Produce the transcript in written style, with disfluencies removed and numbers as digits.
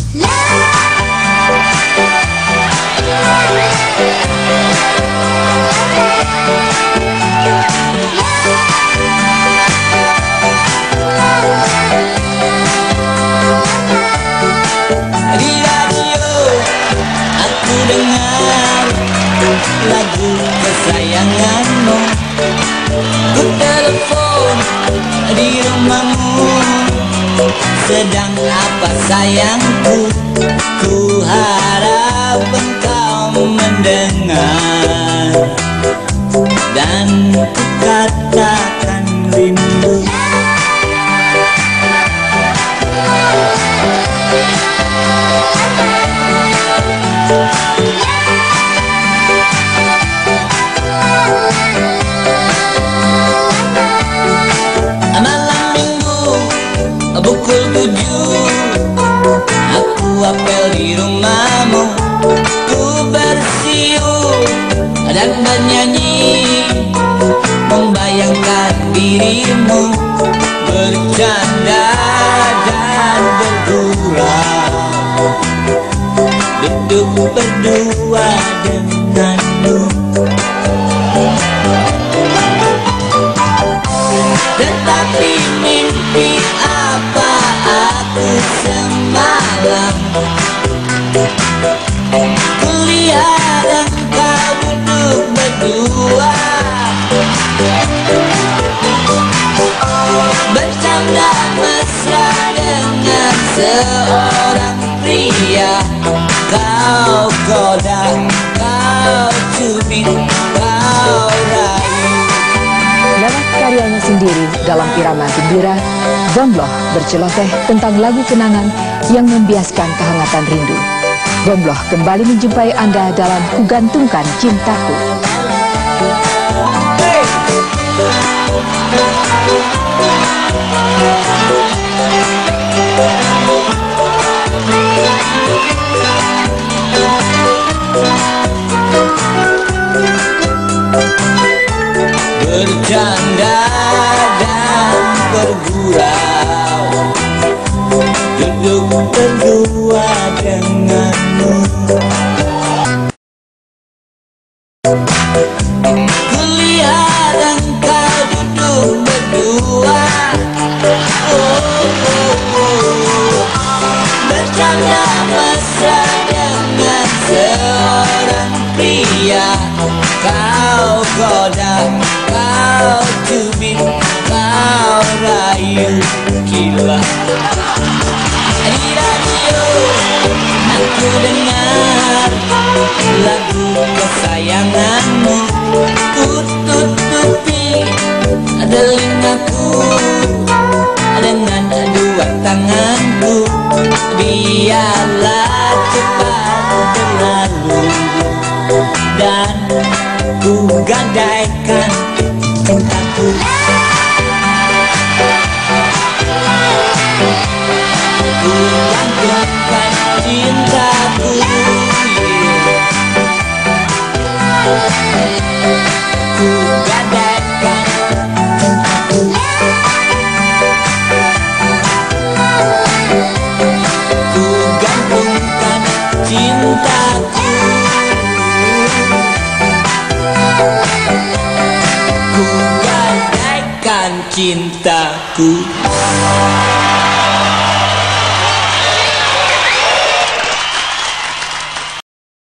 Di radio aku dengar lagu kesayanganmu. Ku telepon di rumahmu. Sedang apa sayangku? Ku harap engkau mendengar. Dan ku katakan rindu. Malam minggu pukul 7 aku apel di rumahmu. Ku bersiul dan bernyanyi, membayangkan dirimu, bercanda dan bergurau, duduk berdua denganmu. Tetapi mimpi apa aku semalam? Kulihat engkau duduk berdua, bercanda mesra dengan seorang pria. Kau goda, kau cubit, kau rayu. Lewat karyanya sendiri dalam irama gembira, Gombloh berceloteh tentang lagu kenangan yang membiaskan kehangatan rindu. Gombloh kembali menjumpai Anda dalam Kugantungkan Cintaku. Bercanda dan bergurau, duduk berdua denganmu. Kulihat engkau duduk berdua, bercanda mesra dengan seorang pria. Kau goda, kau cubit, kau rayu, gila. Di radio aku dengar lagu kesayanganmu. Ku tutupi telingaku dengan dua tanganku. Biarlah cepat berlalu dan ku gadaikan cintaku. Ku gantungkan cintaku. Ku gadaikan cintaku. Ku gantungkan cintaku. Ku gadaikan cintaku.